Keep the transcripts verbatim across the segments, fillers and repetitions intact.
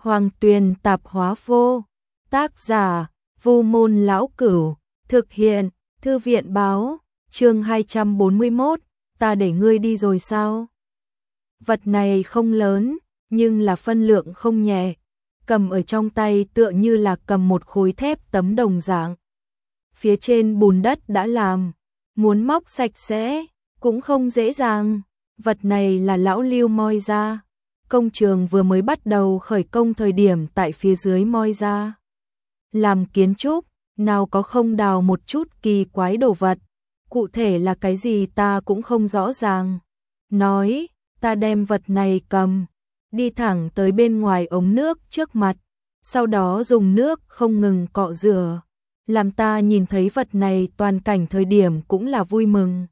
Hoàng Tuyền Tạp Hóa Vô. Tác giả: Vu Môn Lão Cửu. Thực hiện: Thư viện báo. Chương hai trăm bốn mươi mốt. Ta để ngươi đi rồi sao? Vật này không lớn, nhưng là phân lượng không nhẹ. Cầm ở trong tay tựa như là cầm một khối thép tấm đồng dạng. Phía trên bùn đất đã làm, muốn móc sạch sẽ cũng không dễ dàng. Vật này là lão Lưu moi ra. Công trường vừa mới bắt đầu khởi công thời điểm tại phía dưới moi ra. Làm kiến trúc, nào có không đào một chút kỳ quái đồ vật. Cụ thể là cái gì ta cũng không rõ ràng. Nói, ta đem vật này cầm, đi thẳng tới bên ngoài ống nước trước mặt, sau đó dùng nước không ngừng cọ rửa. Làm ta nhìn thấy vật này toàn cảnh thời điểm cũng là vui mừng.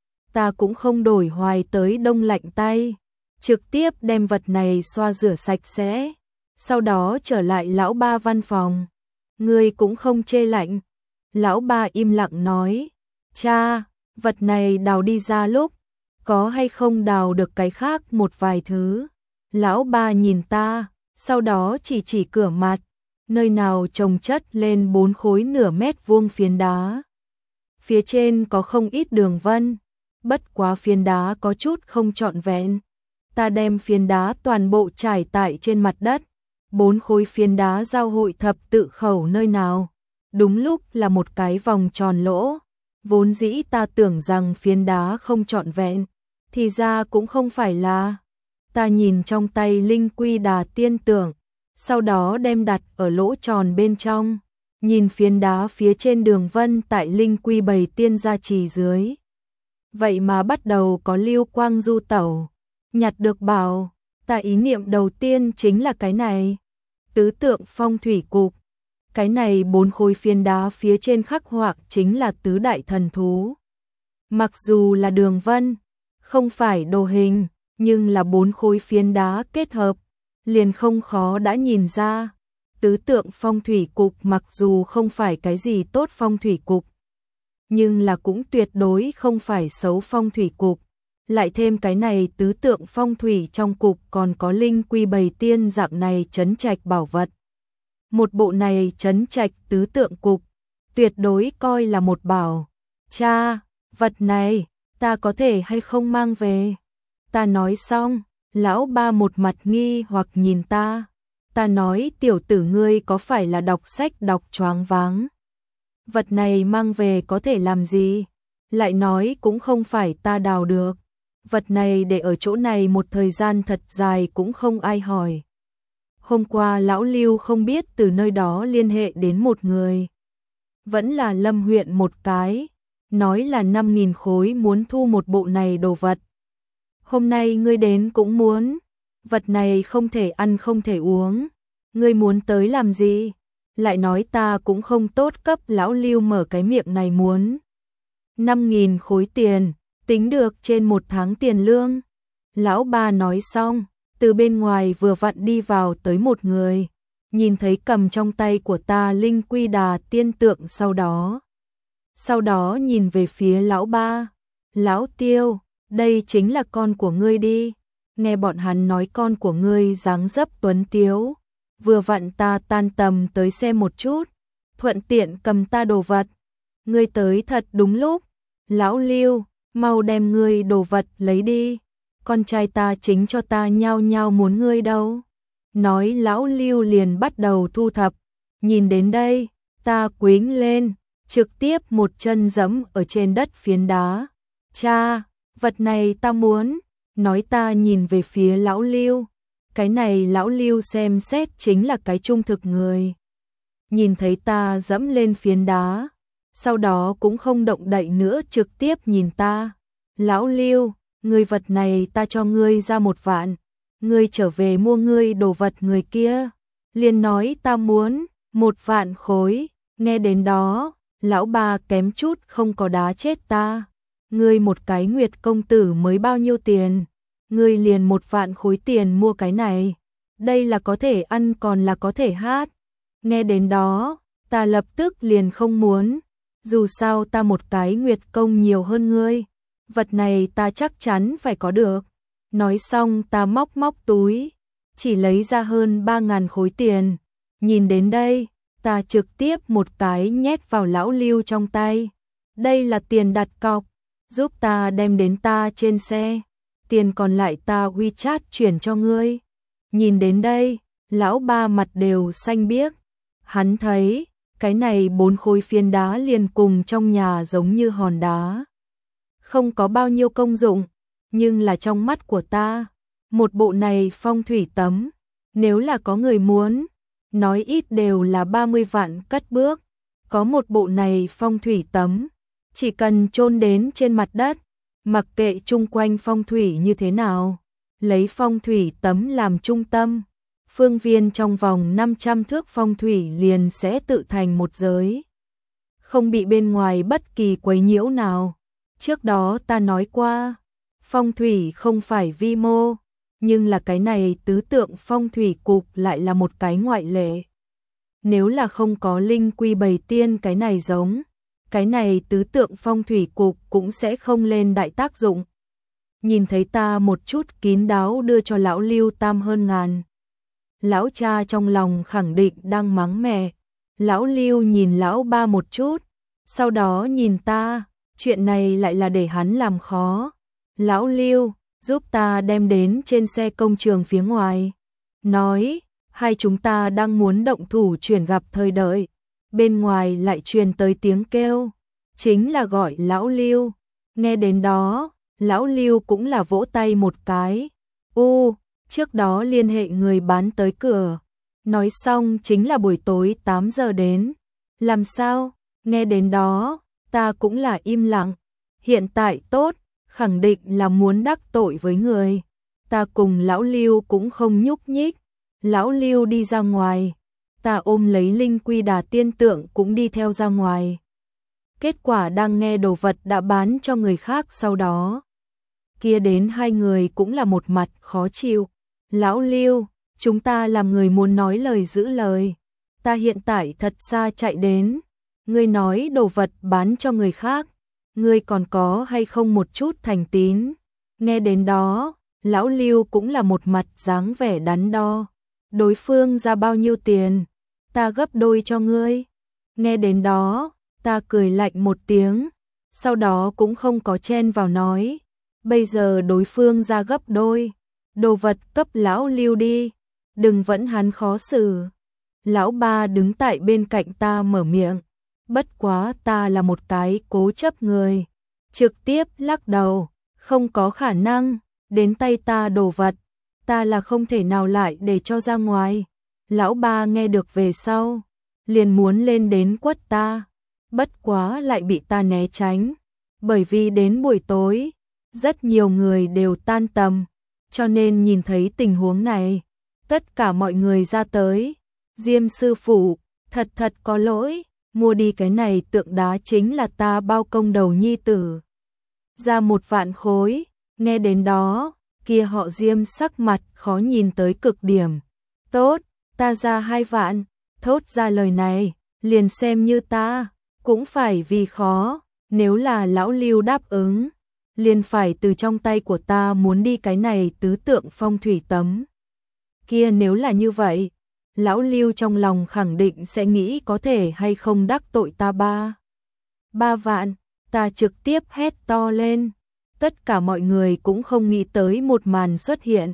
Ta cũng không đổi hoài tới đông lạnh tay, trực tiếp đem vật này xoa rửa sạch sẽ, sau đó trở lại lão ba văn phòng. Ngươi cũng không chê lạnh. Lão ba im lặng nói, cha, vật này đào đi ra lúc, có hay không đào được cái khác một vài thứ. Lão ba nhìn ta, sau đó chỉ chỉ cửa mặt, nơi nào chồng chất lên bốn khối nửa mét vuông phiến đá. Phía trên có không ít đường vân, bất quá phiến đá có chút không trọn vẹn. Ta đem phiến đá toàn bộ trải tại trên mặt đất, bốn khối phiến đá giao hội thập tự khẩu nơi nào, đúng lúc là một cái vòng tròn lỗ. Vốn dĩ ta tưởng rằng phiến đá không trọn vẹn, thì ra cũng không phải là. Ta nhìn trong tay Linh Quy Đà Tiên Tưởng, sau đó đem đặt ở lỗ tròn bên trong, nhìn phiến đá phía trên đường vân tại Linh Quy Bầy Tiên gia trì dưới. Vậy mà bắt đầu có lưu quang du tẩu, nhặt được bảo. Ta ý niệm đầu tiên chính là cái này, tứ tượng phong thủy cục. Cái này bốn khối phiến đá phía trên khắc họa chính là tứ đại thần thú. Mặc dù là đường vân, không phải đồ hình, nhưng là bốn khối phiến đá kết hợp, liền không khó đã nhìn ra. Tứ tượng phong thủy cục mặc dù không phải cái gì tốt phong thủy cục, nhưng là cũng tuyệt đối không phải xấu phong thủy cục. Lại thêm cái này tứ tượng phong thủy trong cục còn có Linh Quy Bầy Tiên dạng này trấn trạch bảo vật. Một bộ này trấn trạch tứ tượng cục, tuyệt đối coi là một bảo. Cha, vật này, ta có thể hay không mang về? Ta nói xong, lão ba một mặt nghi hoặc nhìn ta. Ta nói, tiểu tử ngươi có phải là đọc sách đọc choáng váng? Vật này mang về có thể làm gì? Lại nói cũng không phải ta đào được. Vật này để ở chỗ này một thời gian thật dài cũng không ai hỏi. Hôm qua lão Lưu không biết từ nơi đó liên hệ đến một người. Vẫn là Lâm huyện một cái, nói là năm nghìn khối muốn thu một bộ này đồ vật. Hôm nay ngươi đến cũng muốn, vật này không thể ăn không thể uống. Ngươi muốn tới làm gì? Lại nói ta cũng không tốt cấp lão Lưu mở cái miệng này muốn. năm nghìn khối tiền, tính được trên một tháng tiền lương. Lão ba nói xong, từ bên ngoài vừa vặn đi vào tới một người, nhìn thấy cầm trong tay của ta Linh Quy Đà Tiên Tượng sau đó. Sau đó nhìn về phía lão ba, lão Tiêu, đây chính là con của ngươi đi. Nghe bọn hắn nói con của ngươi dáng dấp tuấn tiếu, vừa vặn ta tan tầm tới xem một chút, thuận tiện cầm ta đồ vật. Ngươi tới thật đúng lúc. Lão Lưu, mau đem ngươi đồ vật lấy đi, con trai ta chính cho ta nhao nhao muốn ngươi đâu. Nói lão Lưu liền bắt đầu thu thập. Nhìn đến đây, ta quýnh lên, trực tiếp một chân giẫm ở trên đất phiến đá. Cha, vật này ta muốn. Nói ta nhìn về phía lão Lưu. Cái này lão Lưu xem xét chính là cái trung thực người. Nhìn thấy ta giẫm lên phiến đá, sau đó cũng không động đậy nữa, trực tiếp nhìn ta. Lão Lưu, người vật này ta cho ngươi ra một vạn, ngươi trở về mua ngươi đồ vật người kia. Liền nói ta muốn một vạn khối. Nghe đến đó, lão ba kém chút không có đá chết ta. Ngươi một cái Nguyệt công tử mới bao nhiêu tiền? Ngươi liền một vạn khối tiền mua cái này, đây là có thể ăn còn là có thể hát. Nghe đến đó, ta lập tức liền không muốn. Dù sao ta một cái Nguyệt công nhiều hơn ngươi, vật này ta chắc chắn phải có được. Nói xong ta móc móc túi, chỉ lấy ra hơn ba ngàn khối tiền. Nhìn đến đây, ta trực tiếp một cái nhét vào lão Lưu trong tay. Đây là tiền đặt cọc, giúp ta đem đến ta trên xe. Tiền còn lại ta WeChat chuyển cho ngươi. Nhìn đến đây, lão ba mặt đều xanh biếc. Hắn thấy, cái này bốn khối phiến đá liền cùng trong nhà giống như hòn đá. Không có bao nhiêu công dụng, nhưng là trong mắt của ta, một bộ này phong thủy tấm, nếu là có người muốn, nói ít đều là ba mươi vạn cất bước. Có một bộ này phong thủy tấm, chỉ cần chôn đến trên mặt đất, mặc kệ chung quanh phong thủy như thế nào, lấy phong thủy tấm làm trung tâm, phương viên trong vòng năm trăm thước phong thủy liền sẽ tự thành một giới, không bị bên ngoài bất kỳ quấy nhiễu nào. Trước đó ta nói qua, phong thủy không phải vi mô, nhưng là cái này tứ tượng phong thủy cục lại là một cái ngoại lệ. Nếu là không có linh quy bày tiên cái này giống, cái này tứ tượng phong thủy cục cũng sẽ không lên đại tác dụng. Nhìn thấy ta một chút kín đáo đưa cho lão Lưu tam hơn ngàn. Lão cha trong lòng khẳng định đang mắng mẹ. Lão Lưu nhìn lão ba một chút, sau đó nhìn ta, chuyện này lại là để hắn làm khó. Lão Lưu, giúp ta đem đến trên xe công trường phía ngoài. Nói, hai chúng ta đang muốn động thủ chuyển gặp thời đợi. Bên ngoài lại truyền tới tiếng kêu, chính là gọi lão Lưu. Nghe đến đó, lão Lưu cũng là vỗ tay một cái. U, trước đó liên hệ người bán tới cửa. Nói xong chính là buổi tối tám giờ đến. Làm sao? Nghe đến đó, ta cũng là im lặng. Hiện tại tốt, khẳng định là muốn đắc tội với người. Ta cùng lão Lưu cũng không nhúc nhích. Lão Lưu đi ra ngoài, ta ôm lấy linh quy đà tiên tượng cũng đi theo ra ngoài. Kết quả đang nghe đồ vật đã bán cho người khác sau đó. Kia đến hai người cũng là một mặt khó chịu. Lão Lưu, chúng ta làm người muốn nói lời giữ lời. Ta hiện tại thật xa chạy đến. Ngươi nói đồ vật bán cho người khác. Ngươi còn có hay không một chút thành tín. Nghe đến đó, lão Lưu cũng là một mặt dáng vẻ đắn đo. Đối phương ra bao nhiêu tiền, ta gấp đôi cho ngươi. Nghe đến đó, ta cười lạnh một tiếng, sau đó cũng không có chen vào nói. Bây giờ đối phương ra gấp đôi, đồ vật cấp lão Lưu đi, đừng vẫn hắn khó xử. Lão ba đứng tại bên cạnh ta mở miệng, bất quá ta là một cái cố chấp người. Trực tiếp lắc đầu, không có khả năng, đến tay ta đồ vật. Ta là không thể nào lại để cho ra ngoài. Lão ba nghe được về sau, liền muốn lên đến quất ta, bất quá lại bị ta né tránh, bởi vì đến buổi tối, rất nhiều người đều tan tầm, cho nên nhìn thấy tình huống này, tất cả mọi người ra tới. Diêm sư phụ, thật thật có lỗi, mua đi cái này tượng đá chính là ta bao công đầu nhi tử. Ra một vạn khối, nghe đến đó, kia họ Diêm sắc mặt khó nhìn tới cực điểm. Tốt, ta ra hai vạn, thốt ra lời này, liền xem như ta, cũng phải vì khó, nếu là lão Lưu đáp ứng, liền phải từ trong tay của ta muốn đi cái này tứ tượng phong thủy tấm. Kia nếu là như vậy, lão Lưu trong lòng khẳng định sẽ nghĩ có thể hay không đắc tội ta ba. Ba vạn, ta trực tiếp hét to lên. Tất cả mọi người cũng không nghĩ tới một màn xuất hiện.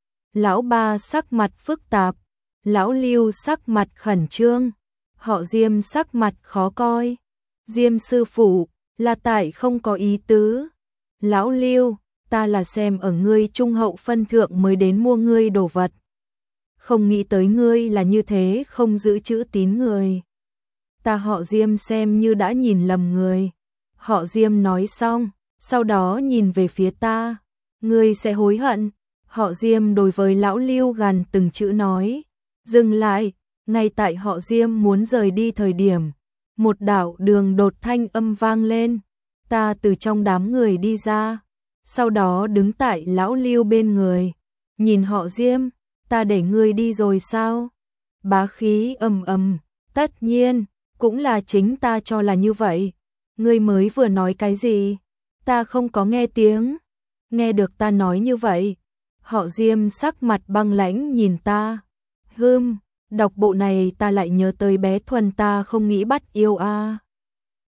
Lão ba sắc mặt phức tạp, lão Lưu sắc mặt khẩn trương, họ Diêm sắc mặt khó coi. Diêm sư phụ, là tại không có ý tứ. Lão Lưu, ta là xem ở ngươi trung hậu phân thượng mới đến mua ngươi đồ vật. Không nghĩ tới ngươi là như thế không giữ chữ tín người. Ta họ Diêm xem như đã nhìn lầm người. Họ Diêm nói xong, sau đó nhìn về phía ta, ngươi sẽ hối hận. Họ Diêm đối với lão Lưu gằn từng chữ nói, dừng lại. Ngay tại họ Diêm muốn rời đi thời điểm, một đạo đường đột thanh âm vang lên, ta từ trong đám người đi ra, sau đó đứng tại lão Lưu bên người, nhìn họ Diêm, ta để ngươi đi rồi sao? Bá khí ầm ầm, tất nhiên, cũng là chính ta cho là như vậy. Ngươi mới vừa nói cái gì? Ta không có nghe tiếng. Nghe được ta nói như vậy, Họ Diêm sắc mặt băng lãnh nhìn ta. Hưm, đọc bộ này ta lại nhớ tới bé Thuần ta không nghĩ bắt yêu a.